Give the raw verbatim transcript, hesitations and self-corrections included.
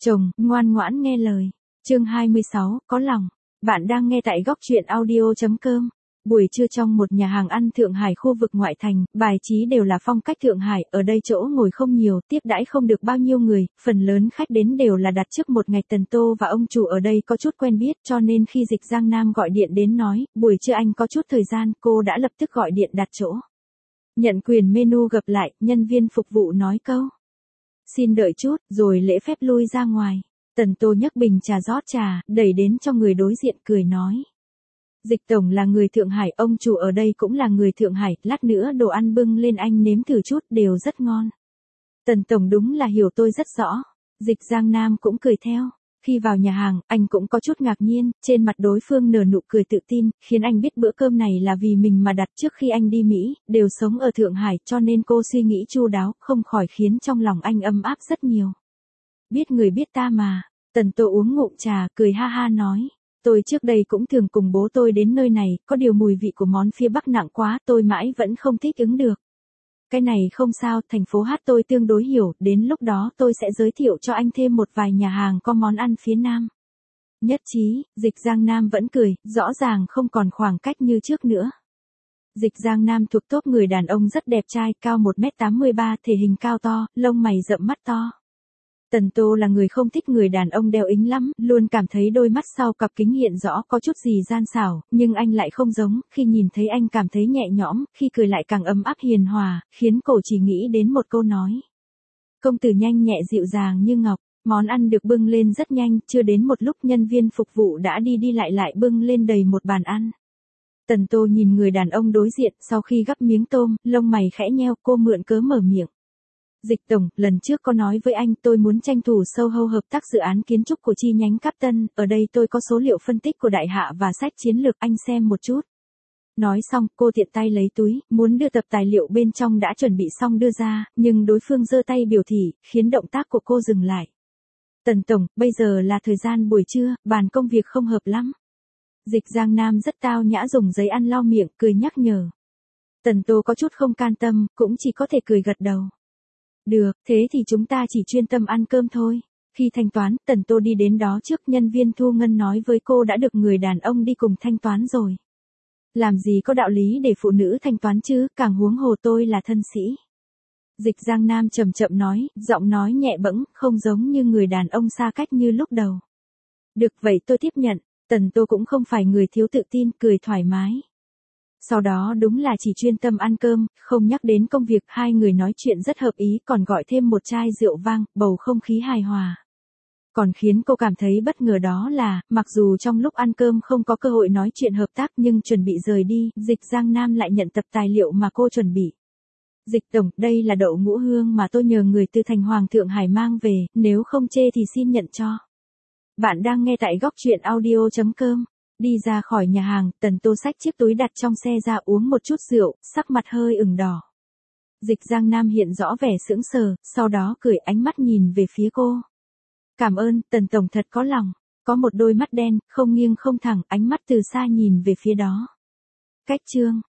Chồng, ngoan ngoãn nghe lời. Chương hai mươi sáu, có lòng. Bạn đang nghe tại góc truyện audio chấm com. Buổi trưa trong một nhà hàng ăn Thượng Hải khu vực ngoại thành, bài trí đều là phong cách Thượng Hải, ở đây chỗ ngồi không nhiều, tiếp đãi không được bao nhiêu người, phần lớn khách đến đều là đặt trước một ngày. Tần Tô và ông chủ ở đây có chút quen biết, cho nên khi Dịch Giang Nam gọi điện đến nói, buổi trưa anh có chút thời gian, cô đã lập tức gọi điện đặt chỗ. Nhận quyền menu gập lại, nhân viên phục vụ nói câu. Xin đợi chút, rồi lễ phép lui ra ngoài. Tần Tô nhấc bình trà rót trà, đẩy đến cho người đối diện cười nói. Dịch tổng là người Thượng Hải, ông chủ ở đây cũng là người Thượng Hải, lát nữa đồ ăn bưng lên anh nếm thử chút, đều rất ngon. Tần tổng đúng là hiểu tôi rất rõ. Dịch Giang Nam cũng cười theo. Khi vào nhà hàng, anh cũng có chút ngạc nhiên, trên mặt đối phương nở nụ cười tự tin, khiến anh biết bữa cơm này là vì mình mà đặt. Trước khi anh đi Mỹ, đều sống ở Thượng Hải, cho nên cô suy nghĩ chu đáo, không khỏi khiến trong lòng anh ấm áp rất nhiều. Biết người biết ta mà. Tần Tô uống ngụm trà, cười ha ha nói. Tôi trước đây cũng thường cùng bố tôi đến nơi này, có điều mùi vị của món phía Bắc nặng quá, tôi mãi vẫn không thích ứng được. Cái này không sao, thành phố hát tôi tương đối hiểu, đến lúc đó tôi sẽ giới thiệu cho anh thêm một vài nhà hàng có món ăn phía Nam. Nhất trí, Dịch Giang Nam vẫn cười, rõ ràng không còn khoảng cách như trước nữa. Dịch Giang Nam thuộc top người đàn ông rất đẹp trai, cao một mét tám mươi ba, thể hình cao to, lông mày rậm mắt to. Tần Tô là người không thích người đàn ông đeo ính lắm, luôn cảm thấy đôi mắt sau cặp kính hiện rõ có chút gì gian xảo, nhưng anh lại không giống, khi nhìn thấy anh cảm thấy nhẹ nhõm, khi cười lại càng ấm áp hiền hòa, khiến cổ chỉ nghĩ đến một câu nói. Công tử nhanh nhẹ dịu dàng như ngọc, món ăn được bưng lên rất nhanh, chưa đến một lúc nhân viên phục vụ đã đi đi lại lại bưng lên đầy một bàn ăn. Tần Tô nhìn người đàn ông đối diện, sau khi gắp miếng tôm, lông mày khẽ nheo, cô mượn cớ mở miệng. Dịch tổng, lần trước có nói với anh tôi muốn tranh thủ Soho hợp tác dự án kiến trúc của chi nhánh Captain, ở đây tôi có số liệu phân tích của đại hạ và sách chiến lược, anh xem một chút. Nói xong, cô tiện tay lấy túi, muốn đưa tập tài liệu bên trong đã chuẩn bị xong đưa ra, nhưng đối phương giơ tay biểu thị, khiến động tác của cô dừng lại. Tần tổng, bây giờ là thời gian buổi trưa, bàn công việc không hợp lắm. Dịch Giang Nam rất tao nhã dùng giấy ăn lau miệng, cười nhắc nhở. Tần Tô có chút không can tâm, cũng chỉ có thể cười gật đầu. Được, thế thì chúng ta chỉ chuyên tâm ăn cơm thôi. Khi thanh toán, Tần Tô đi đến đó trước, nhân viên thu ngân nói với cô đã được người đàn ông đi cùng thanh toán rồi. Làm gì có đạo lý để phụ nữ thanh toán chứ, càng huống hồ tôi là thân sĩ. Dịch Giang Nam chậm chậm nói, giọng nói nhẹ bẫng, không giống như người đàn ông xa cách như lúc đầu. Được vậy tôi tiếp nhận, Tần Tô cũng không phải người thiếu tự tin, cười thoải mái. Sau đó đúng là chỉ chuyên tâm ăn cơm, không nhắc đến công việc, hai người nói chuyện rất hợp ý, còn gọi thêm một chai rượu vang, bầu không khí hài hòa. Còn khiến cô cảm thấy bất ngờ đó là, mặc dù trong lúc ăn cơm không có cơ hội nói chuyện hợp tác nhưng chuẩn bị rời đi, Dịch Giang Nam lại nhận tập tài liệu mà cô chuẩn bị. Dịch tổng, đây là đậu ngũ hương mà tôi nhờ người từ thành Hoàng Thượng Hải mang về, nếu không chê thì xin nhận cho. Bạn đang nghe tại góc truyện audio chấm com. Đi ra khỏi nhà hàng, Tần Tô xách chiếc túi đặt trong xe ra uống một chút rượu, sắc mặt hơi ửng đỏ. Dịch Giang Nam hiện rõ vẻ sững sờ, sau đó cười, ánh mắt nhìn về phía cô. Cảm ơn, Tần tổng thật có lòng. Có một đôi mắt đen, không nghiêng không thẳng, ánh mắt từ xa nhìn về phía đó. Cách chương.